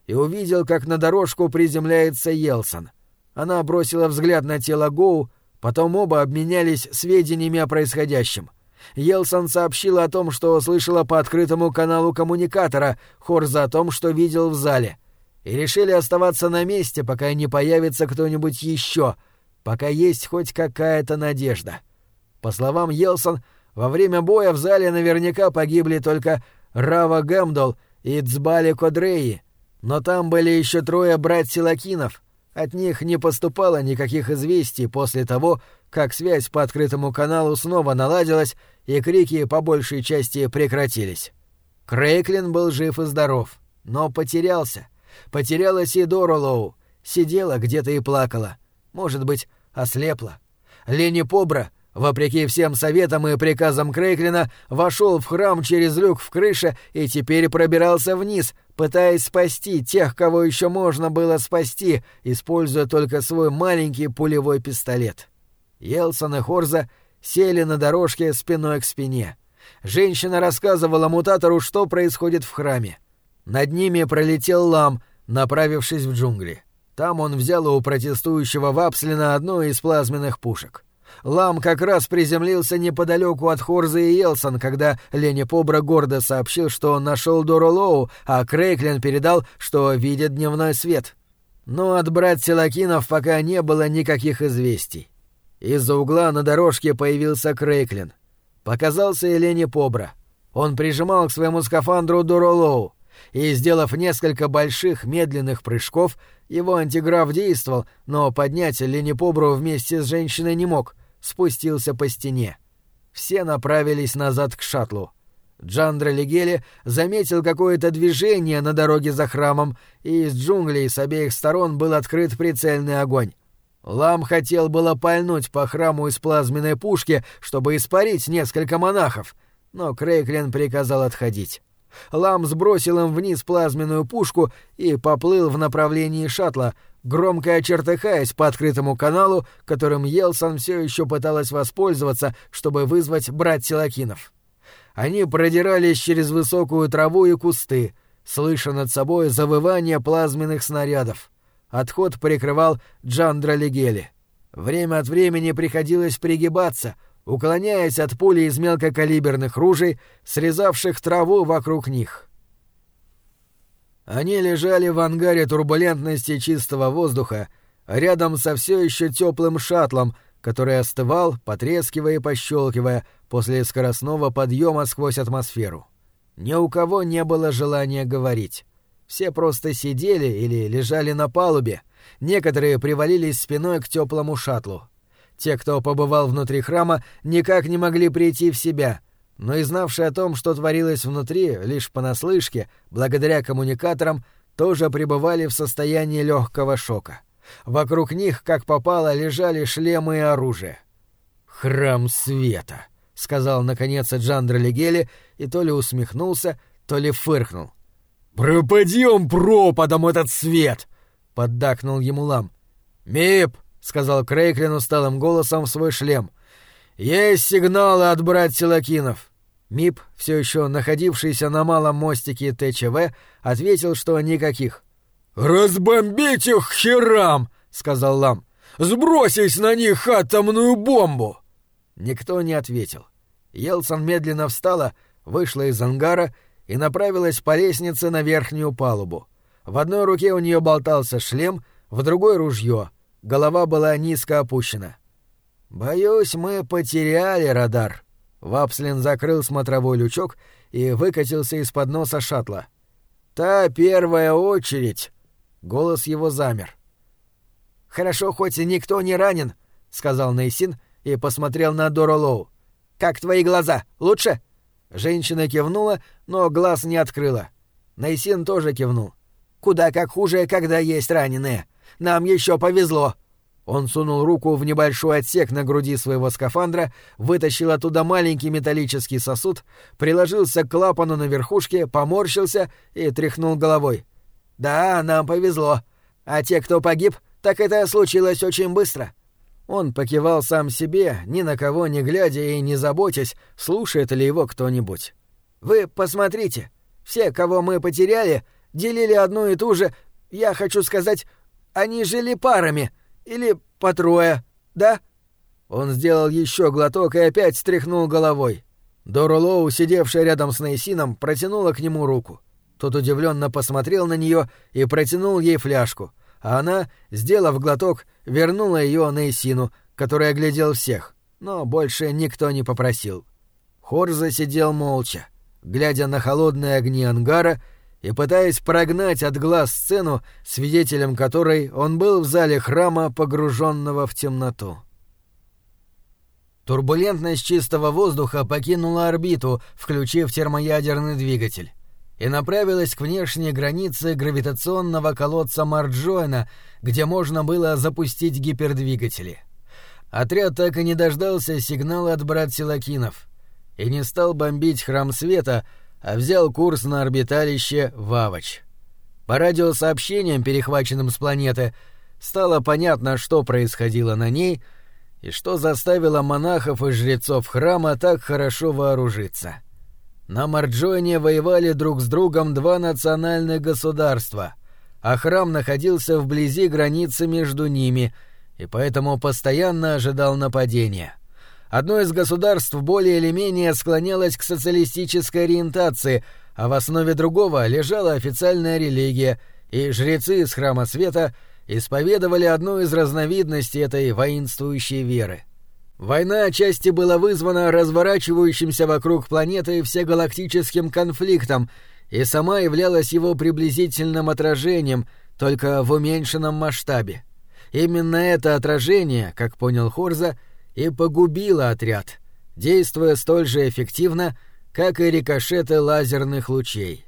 и увидел, как на дорожку приземляется Йелсон. Она бросила взгляд на тело Гоу, потом оба обменялись сведениями о происходящем. Йелсон сообщила о том, что слышала по открытому каналу коммуникатора, Хорза о том, что видел в зале. И решили оставаться на месте, пока не появится кто-нибудь еще, пока есть хоть какая-то надежда. По словам Йелсон, во время боя в зале наверняка погибли только Рава Гэмдол и Цбали Кодреи, но там были еще 3 братьев-Лакинов. От них не поступало никаких известий после того, как связь по открытому каналу снова наладилась и крики по большей части прекратились. Крейклин был жив и здоров, но потерялся. Потерялась и Доролоу, сидела где-то и плакала. Может быть, ослепла. Лени Побра, вопреки всем советам и приказам Крейклина, вошел в храм через люк в крыше и теперь пробирался вниз, пытаясь спасти тех, кого еще можно было спасти, используя только свой маленький пулевой пистолет. Йелсон и Хорза сели на дорожке спиной к спине. Женщина рассказывала мутатору, что происходит в храме. Над ними пролетел Лам, направившись в джунгли. Там он взял у протестующего Вапслина одну из плазменных пушек. Лам как раз приземлился неподалеку от Хорзы и Йелсон, когда Лени Побра гордо сообщил, что он нашел Доролоу, а Крейклин передал, что видит дневной свет. Но от братьев-Лакинов пока не было никаких известий. Из-за угла на дорожке появился Крейклин. Показался и Лени Побра. Он прижимал к своему скафандру Доролоу, и, сделав несколько больших медленных прыжков, его антиграф действовал, но поднять Лени Побру вместе с женщиной не мог, спустился по стене. Все направились назад к шаттлу. Джандра Легели заметил какое-то движение на дороге за храмом, и из джунглей с обеих сторон был открыт прицельный огонь. Лам хотел было пальнуть по храму из плазменной пушки, чтобы испарить несколько монахов, но Крейклин приказал отходить. Лам сбросил им вниз плазменную пушку и поплыл в направлении шаттла, громко чертыхаясь по открытому каналу, которым Йелсон все еще пыталась воспользоваться, чтобы вызвать братьев-Лакинов. Они продирались через высокую траву и кусты, слыша над собой завывание плазменных снарядов. Отход прикрывал Джандра Легели. Время от времени приходилось пригибаться, уклоняясь от пули из мелкокалиберных ружей, срезавших траву вокруг них. Они лежали в ангаре турбулентности чистого воздуха, рядом со все еще теплым шаттлом, который остывал, потрескивая и пощелкивая после скоростного подъема сквозь атмосферу. Ни у кого не было желания говорить. Все просто сидели или лежали на палубе, некоторые привалились спиной к теплому шаттлу. Те, кто побывал внутри храма, никак не могли прийти в себя, но и знавшие о том, что творилось внутри, лишь понаслышке, благодаря коммуникаторам, тоже пребывали в состоянии легкого шока. Вокруг них, как попало, лежали шлемы и оружие. «Храм света», — сказал наконец Джандра Легели, и то ли усмехнулся, то ли фыркнул. «Пропадём пропадом этот свет!» — поддакнул ему Лам. «Мип!» — сказал Крейклин усталым голосом в свой шлем. «Есть сигналы от братьев Лакинов». Мип, все еще находившийся на малом мостике ТЧВ, ответил, что никаких. «Разбомбить их к херам!» — сказал Лам. «Сбросить на них атомную бомбу!» Никто не ответил. Йелсон медленно встала, вышла из ангара и направилась по лестнице на верхнюю палубу. В одной руке у нее болтался шлем, в другой — ружье. Голова была низко опущена. «Боюсь, мы потеряли радар». Вапслин закрыл смотровой лючок и выкатился из-под носа шаттла. «Та первая очередь!» Голос его замер. «Хорошо, хоть никто не ранен», — сказал Нейсин и посмотрел на Доролоу. «Как твои глаза? Лучше?» Женщина кивнула, но глаз не открыла. Нейсин тоже кивнул. «Куда как хуже, когда есть раненые. Нам еще повезло». Он сунул руку в небольшой отсек на груди своего скафандра, вытащил оттуда маленький металлический сосуд, приложился к клапану на верхушке, поморщился и тряхнул головой. «Да, нам повезло. А те, кто погиб, так это случилось очень быстро». Он покивал сам себе, ни на кого не глядя и не заботясь, слушает ли его кто-нибудь. «Вы посмотрите. Все, кого мы потеряли, делили одну и ту же... Я хочу сказать, они жили парами. Или по трое, да?» Он сделал еще глоток и опять встряхнул головой. Дора Лоу, сидевшая рядом с Нейсином, протянула к нему руку. Тот удивленно посмотрел на нее и протянул ей фляжку, а она, сделав глоток, вернула ее Нейсину, который оглядел всех, но больше никто не попросил. Хорза сидел молча, глядя на холодные огни ангара и пытаясь прогнать от глаз сцену, свидетелем которой он был в зале храма, погруженного в темноту. Турбулентность чистого воздуха покинула орбиту, включив термоядерный двигатель, и направилась к внешней границе гравитационного колодца Марджойна, где можно было запустить гипердвигатели. Отряд так и не дождался сигнала от братсилакинов и не стал бомбить Храм Света, а взял курс на орбиталище Вавач. По радиосообщениям, перехваченным с планеты, стало понятно, что происходило на ней и что заставило монахов и жрецов храма так хорошо вооружиться. На Марджойне воевали друг с другом два национальных государства, а храм находился вблизи границы между ними и поэтому постоянно ожидал нападения. Одно из государств более или менее склонялось к социалистической ориентации, а в основе другого лежала официальная религия, и жрецы из Храма Света исповедовали одну из разновидностей этой воинствующей веры. Война отчасти была вызвана разворачивающимся вокруг планеты всегалактическим конфликтом и сама являлась его приблизительным отражением, только в уменьшенном масштабе. Именно это отражение, как понял Хорза, и погубило отряд, действуя столь же эффективно, как и рикошеты лазерных лучей.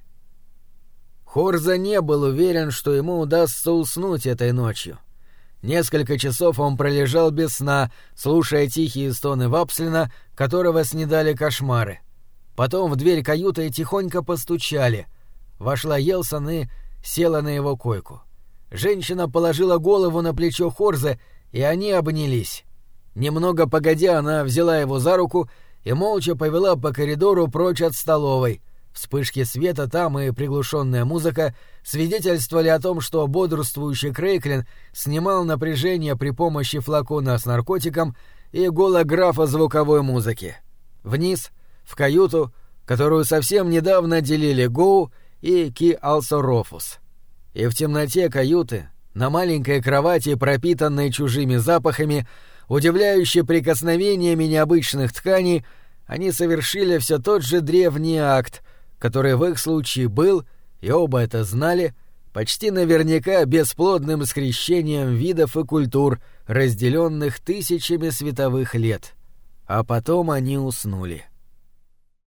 Хорза не был уверен, что ему удастся уснуть этой ночью. Несколько часов он пролежал без сна, слушая тихие стоны Вапслина, которого снедали кошмары. Потом в дверь каюты тихонько постучали. Вошла Елсон и села на его койку. Женщина положила голову на плечо Хорза, и они обнялись. Немного погодя, она взяла его за руку и молча повела по коридору прочь от столовой. Вспышки света там и приглушенная музыка свидетельствовали о том, что бодрствующий Крейклин снимал напряжение при помощи флакона с наркотиком и голографа звуковой музыки. Вниз, в каюту, которую совсем недавно делили Гоу и Ки Алсорофус. И в темноте каюты, на маленькой кровати, пропитанной чужими запахами, удивляющей прикосновениями необычных тканей, они совершили все тот же древний акт, который в их случае был, и оба это знали, почти наверняка бесплодным скрещением видов и культур, разделенных тысячами световых лет. А потом они уснули.